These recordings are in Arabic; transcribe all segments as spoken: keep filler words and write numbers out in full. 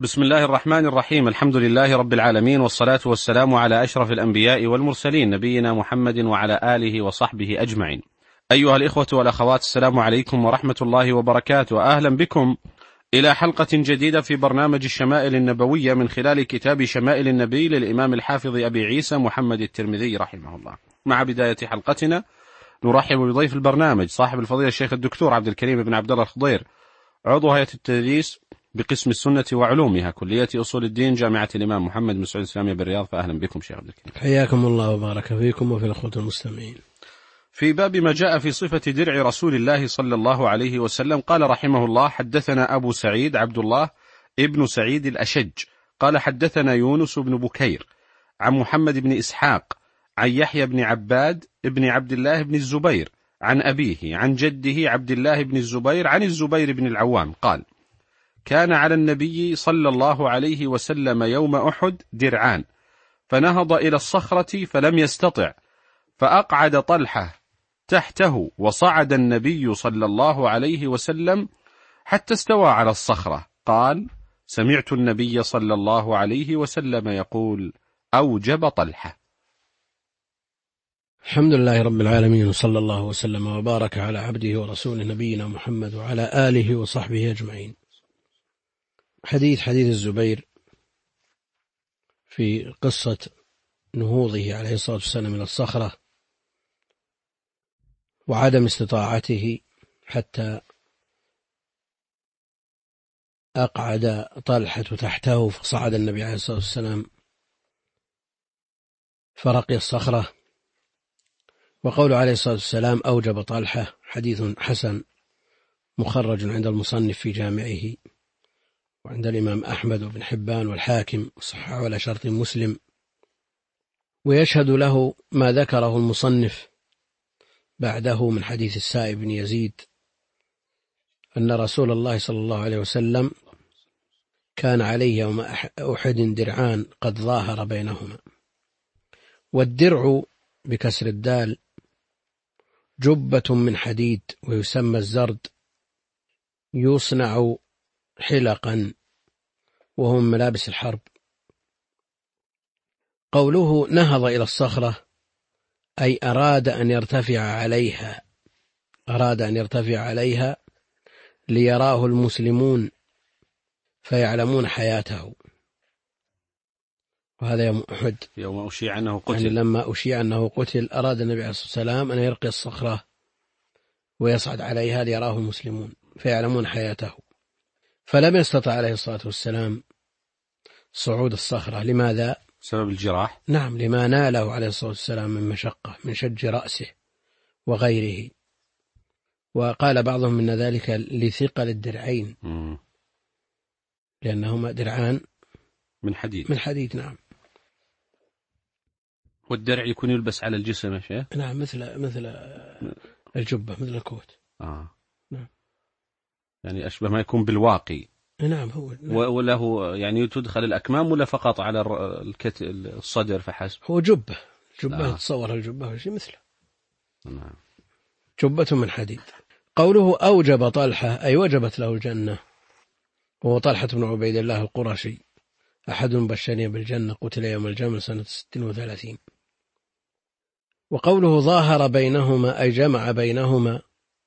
بسم الله الرحمن الرحيم. الحمد لله رب العالمين، والصلاة والسلام على أشرف الأنبياء والمرسلين، نبينا محمد وعلى آله وصحبه أجمعين. أيها الإخوة والأخوات، السلام عليكم ورحمة الله وبركاته. أهلا بكم إلى حلقة جديدة في برنامج الشمائل النبوية من خلال كتاب شمائل النبي للإمام الحافظ أبي عيسى محمد الترمذي رحمه الله. مع بداية حلقتنا نرحب بضيف البرنامج صاحب الفضيلة الشيخ الدكتور عبد الكريم بن عبد الله الخضير، عضو هيئة التدريس بقسم السنة وعلومها، كلية أصول الدين، جامعة الإمام محمد بن سعود الإسلامية بالرياض. فأهلا بكم شيخ عبد الكريم. حياكم الله وبارك فيكم وفي الأخوة المستمعين. في باب ما جاء في صفة درع رسول الله صلى الله عليه وسلم، قال رحمه الله: حدثنا أبو سعيد عبد الله ابن سعيد الأشج قال حدثنا يونس بن بكير عن محمد بن إسحاق عن يحيى بن عباد ابن عبد الله بن الزبير عن أبيه عن جده عبد الله بن الزبير عن الزبير بن العوام قال: كان على النبي صلى الله عليه وسلم يوم أحد درعان، فنهض إلى الصخرة فلم يستطع، فأقعد طلحة تحته، وصعد النبي صلى الله عليه وسلم حتى استوى على الصخرة. قال: سمعت النبي صلى الله عليه وسلم يقول: أوجب طلحة. الحمد لله رب العالمين، وصلى الله وسلم وبارك على عبده ورسوله نبينا محمد وعلى آله وصحبه أجمعين. حديث حديث الزبير في قصة نهوضه عليه الصلاة والسلام إلى الصخرة وعدم استطاعته حتى أقعد طلحة تحته، فصعد النبي عليه الصلاة والسلام فرقي الصخرة. وقول عليه الصلاة والسلام أوجب طلحة حديث حسن مخرج عند المصنف في جامعه، وعند الإمام أحمد وابن حبان والحاكم، وصححه على شرط مسلم. ويشهد له ما ذكره المصنف بعده من حديث السائب بن يزيد أن رسول الله صلى الله عليه وسلم كان عليه يوم أحد درعان قد ظاهر بينهما. والدرع بكسر الدال جبة من حديد، ويسمى الزرد، يصنع حلقا، وهو من ملابس الحرب. قوله نهض إلى الصخرة أي أراد أن يرتفع عليها، أراد أن يرتفع عليها ليراه المسلمون فيعلمون حياته. وهذا يوم أحد، يوم أشيع أنه قتل، يعني لما أشيع أنه قتل أراد النبي عليه الصلاة والسلام أن يرقي الصخرة ويصعد عليها ليراه المسلمون فيعلمون حياته، فلم يستطع عليه الصلاة والسلام صعود الصخرة. لماذا؟ بسبب الجراح. نعم، لما ناله عليه الصلاة والسلام من مشقة من شج رأسه وغيره. وقال بعضهم من ذلك لثقل الدرعين، م. لأنهما درعان من حديد. من حديد نعم. والدرع يكون يلبس على الجسم يا شيخ؟ نعم، مثل مثل الجبة، مثل الكوت. آه. نعم. يعني أشبه ما يكون بالواقي. نعم هو. نعم. وله يعني تدخل الأكمام ولا فقط على الكت الصدر فحسب؟ هو جبة جبة آه. تصور الجبة شيء مثله. نعم. جبة من حديد. قوله أوجب طلحة أي وجبت له الجنة، وهو طلحة بن عبيد الله القرشي أحد المبشرين بالجنة، قتل يوم الجمل سنة ست وثلاثين. وقوله ظاهر بينهما أي جمع بينهما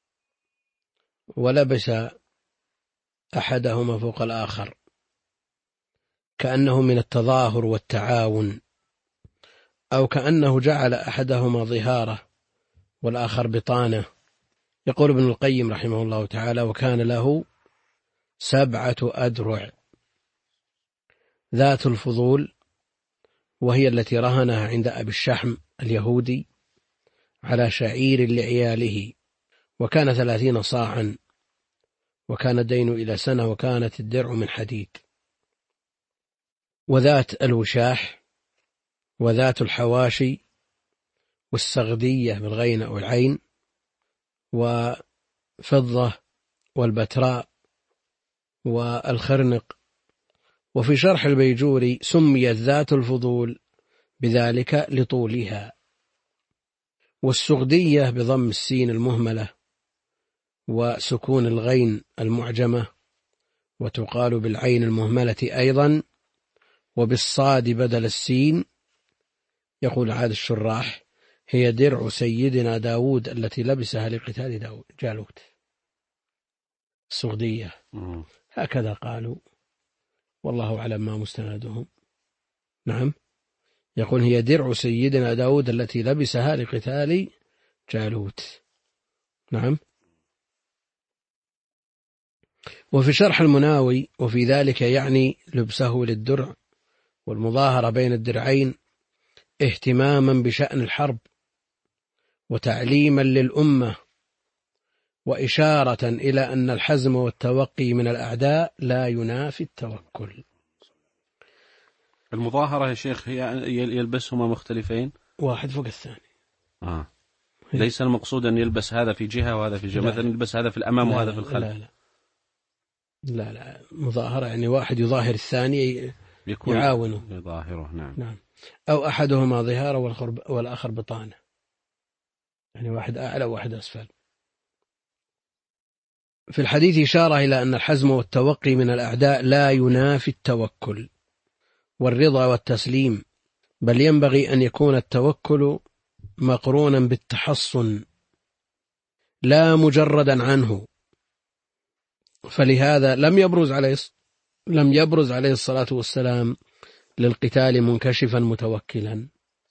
ولبس أحدهما فوق الآخر، كأنه من التظاهر والتعاون، أو كأنه جعل أحدهما ظهاره والآخر بطانه. يقول ابن القيم رحمه الله تعالى: وكان له سبعة أدرع: ذات الفضول، وهي التي رهنها عند أبي الشحم اليهودي على شعير لعياله، وكان ثلاثين صاعا، وكان الدين إلى سنة، وكانت الدرع من حديد. وذات الوشاح، وذات الحواشي، والسغدية بالغين أو العين، وفضة، والبتراء، والخرنق. وفي شرح البيجوري سميت ذات الفضول بذلك لطولها. والسغدية بضم السين المهملة وسكون الغين المعجمة، وتقال بالعين المهملة أيضا وبالصاد بدل السين. يقول عاد الشراح: هي درع سيدنا داود التي لبسها لقتال داود جالوت السغدية. هكذا قالوا، والله أعلم ما مستندهم. نعم، يقول هي درع سيدنا داود التي لبسها لقتال جالوت. نعم. وفي شرح المناوي: وفي ذلك يعني لبسه للدرع والمظاهرة بين الدرعين اهتماما بشأن الحرب وتعليما للأمة وإشارة إلى أن الحزم والتوقي من الأعداء لا ينافي التوكل. المظاهرة يا شيخ هي يلبسهما مختلفين، واحد فوق الثاني. آه. ليس المقصود أن يلبس هذا في جهة وهذا في جهة، مثلا يلبس هذا في الأمام لا وهذا في الخلف. لا لا لا, لا. مظاهرة يعني واحد يظاهر الثاني يكون يعاونه يظاهره. نعم. نعم. أو أحدهما ظهاره والآخر بطانه، يعني واحد أعلى وواحد أسفل. في الحديث إشارة إلى أن الحزم والتوقي من الأعداء لا ينافي التوكل والرضا والتسليم، بل ينبغي أن يكون التوكل مقرونا بالتحصن لا مجردا عنه. فلهذا لم يبرز عليه لم يبرز عليه الصلاة والسلام للقتال منكشفا متوكلا.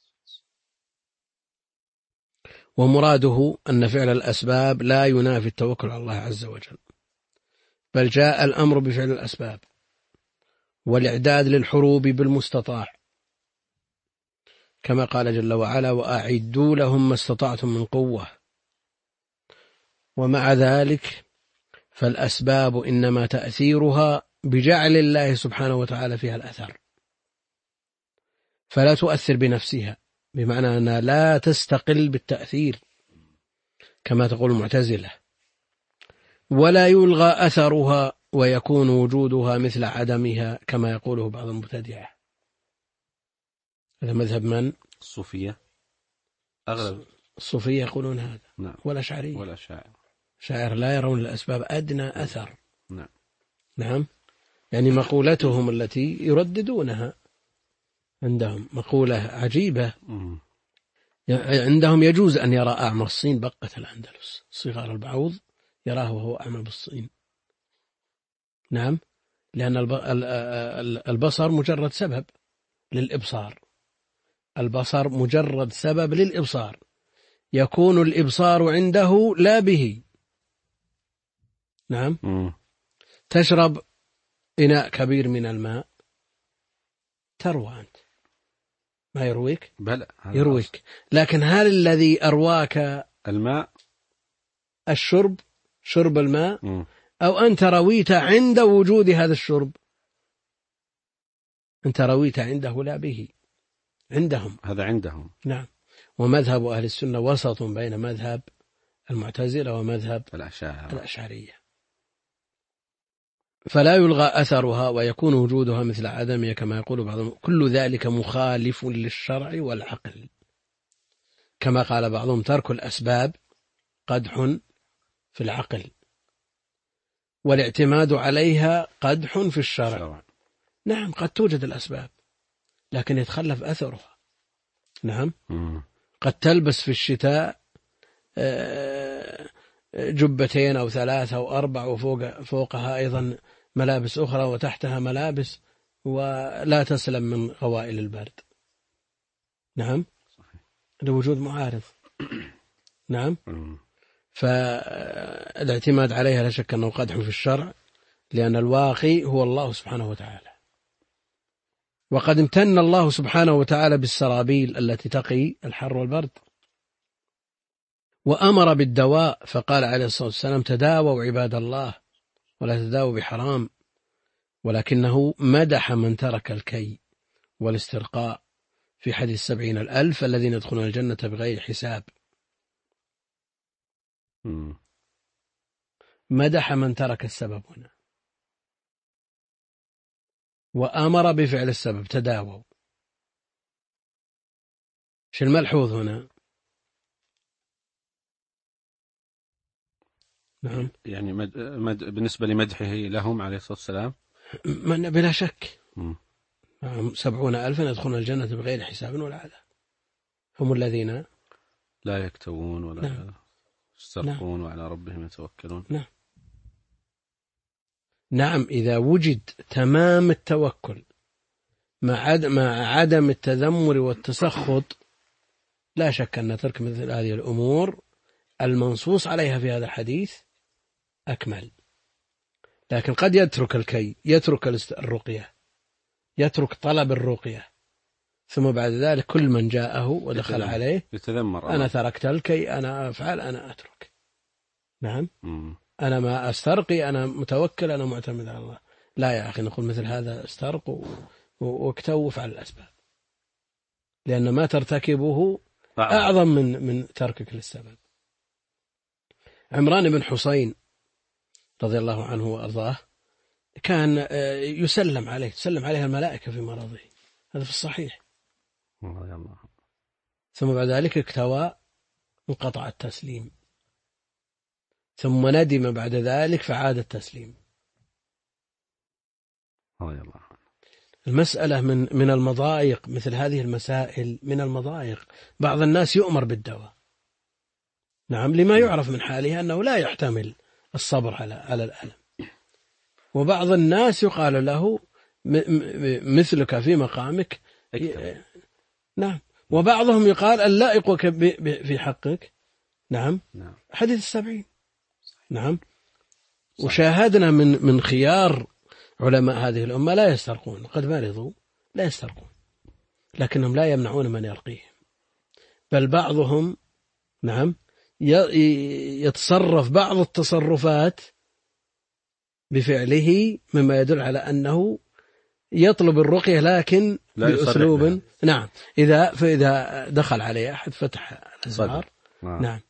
ومراده أن فعل الأسباب لا ينافي التوكل على الله عز وجل، بل جاء الأمر بفعل الأسباب والإعداد للحروب بالمستطاع، كما قال جل وعلا: وأعدوا لهم ما استطعتم من قوة. ومع ذلك فالأسباب إنما تأثيرها بجعل الله سبحانه وتعالى فيها الأثر، فلا تؤثر بنفسها، بمعنى أنها لا تستقل بالتأثير كما تقول المعتزلة، ولا يلغى أثرها ويكون وجودها مثل عدمها كما يقوله بعض المبتدعة. هذا مذهب من؟ الصوفية. أغلب الصوفية يقولون هذا. نعم. ولا شعرية. ولا شاعر. شاعر لا يرون الأسباب أدنى أثر. نعم. نعم. يعني مقولتهم التي يرددونها عندهم مقولة عجيبة. مم. عندهم يجوز أن يرى أعمى الصين بقة الأندلس، صغار البعوض يراه وهو أعمى بالصين. نعم، لأن البصر مجرد سبب للإبصار، البصر مجرد سبب للإبصار، يكون الإبصار عنده لا به. نعم. م. تشرب إناء كبير من الماء تروى أنت، ما يرويك؟ بلى يرويك، لكن هل الذي أرواك الماء الشرب، شرب الماء، م. أو أنت رويت عند وجود هذا الشرب؟ أنت رويت عنده لا به، عندهم هذا عندهم. نعم. ومذهب أهل السنة وسط بين مذهب المعتزلة ومذهب الأشاعرة. الأشعرية، فلا يلغى أثرها ويكون وجودها مثل عدمها كما يقول بعضهم. كل ذلك مخالف للشرع والعقل، كما قال بعضهم: ترك الأسباب قدح في العقل والاعتماد عليها قدح في الشرع. شرع. نعم، قد توجد الأسباب لكن يتخلف أثرها. نعم. م. قد تلبس في الشتاء جبتين أو ثلاثة أو أربع وفوق فوقها أيضا ملابس أخرى وتحتها ملابس ولا تسلم من غوائل البرد. نعم، لوجود معارض. نعم. فالاعتماد عليها لا شك أنه قدح في الشرع، لأن الواقي هو الله سبحانه وتعالى. وقد امتن الله سبحانه وتعالى بالسرابيل التي تقي الحر والبرد، وأمر بالدواء فقال عليه الصلاة والسلام: تداووا عباد الله ولا تداووا بحرام. ولكنه مدح من ترك الكي والاسترقاء في حديث سبعين الألف الذين يدخلون الجنة بغير حساب. م. مدح من ترك السبب هنا، وأمر بفعل السبب، تداووا. شو الملحوظ هنا؟ نعم. يعني مد... مد... بالنسبة لمدحه لهم عليه الصلاة والسلام من بلا شك. م. نعم. سبعون ألفا يدخلون الجنة بغير حساب ولا عذاب، هم الذين لا يكتوون ولا نعم. يسترقون نعم. وعلى ربهم يتوكلون. نعم. نعم. إذا وجد تمام التوكل مع عدم التذمر والتسخط لا شك أن ترك مثل هذه الأمور المنصوص عليها في هذا الحديث أكمل. لكن قد يترك الكي، يترك الرقية، يترك طلب الرقية، ثم بعد ذلك كل من جاءه ودخل يتذمر. عليه يتذمر. أنا تركت الكي، أنا أفعل، أنا أترك. نعم. م. أنا ما أسترقي، أنا متوكل، أنا معتمد على الله. لا يا أخي، نقول مثل هذا استرق واكتوف على الأسباب، لأن ما ترتكبه أعظم من من تركك للسبب. عمران بن حسين رضي الله عنه وأرضاه كان يسلم عليه، تسلم عليه الملائكة في مرضه، هذا في الصحيح. الله. ثم بعد ذلك اكتوى، انقطع التسليم، ثم ندم بعد ذلك فعاد التسليم. الله. المسألة من من المضايق، مثل هذه المسائل من المضايق. بعض الناس يؤمر بالدواء، نعم، لما يعرف من حاله أنه لا يحتمل الصبر على على الألم. وبعض الناس يقال له مثلك في مقامك، نعم. وبعضهم يقال اللائق في حقك، نعم، حديث السبعين، نعم. وشاهدنا من من خيار علماء هذه الأمة لا يسترقون، قد مرضوا لا يسترقون، لكنهم لا يمنعون من يرقيهم، بل بعضهم نعم يتصرف بعض التصرفات بفعله مما يدل على أنه يطلب الرقية لكن بأسلوب، نعم. إذا فإذا دخل عليه أحد فتح الأزهار، نعم،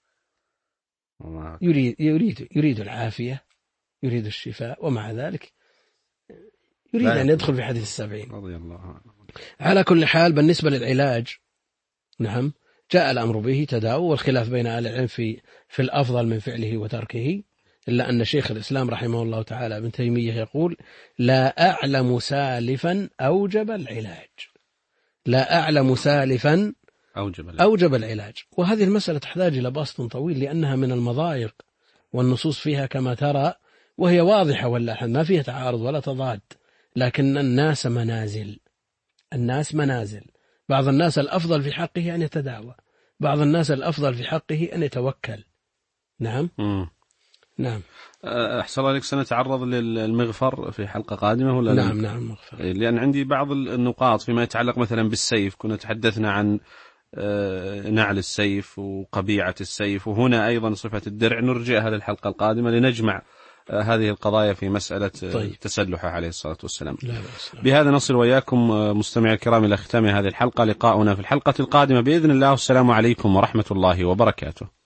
يريد يريد يريد العافية، يريد الشفاء، ومع ذلك يريد أن يدخل في حديث السبعين رضي الله عنه. على كل حال بالنسبة للعلاج، نعم، جاء الأمر به تداوى، والخلاف بين أهل العلم في في الأفضل من فعله وتركه، إلا أن شيخ الإسلام رحمه الله تعالى ابن تيمية يقول لا أعلم سالفا أوجب العلاج، لا أعلم سالفا أوجب العلاج. أوجب العلاج. وهذه المسألة تحتاج إلى بسط طويل، لأنها من المضايق، والنصوص فيها كما ترى وهي واضحة ولا ما فيها تعارض ولا تضاد، لكن الناس منازل، الناس منازل. بعض الناس الأفضل في حقه أن يتداوى، بعض الناس الأفضل في حقه أن يتوكل. نعم. م. نعم. أحسن الله لك، سنتعرض للمغفر في حلقة قادمة ولا؟ نعم نعم مغفر. لأن عندي بعض النقاط فيما يتعلق مثلا بالسيف، كنا تحدثنا عن نعل السيف وقبيعة السيف، وهنا أيضا صفة الدرع، نرجع هذه الحلقة القادمة لنجمع هذه القضايا في مسألة طيب. تسلحه عليه الصلاة والسلام. لا بهذا نصل وإياكم مستمعي الكرام إلى ختام هذه الحلقة، لقاؤنا في الحلقة القادمة بإذن الله، والسلام عليكم ورحمة الله وبركاته.